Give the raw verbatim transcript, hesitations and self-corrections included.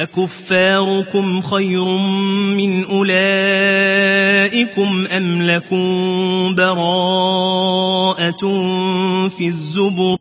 أكفاركم خير من أولئكم أم لكم براءة في الزبر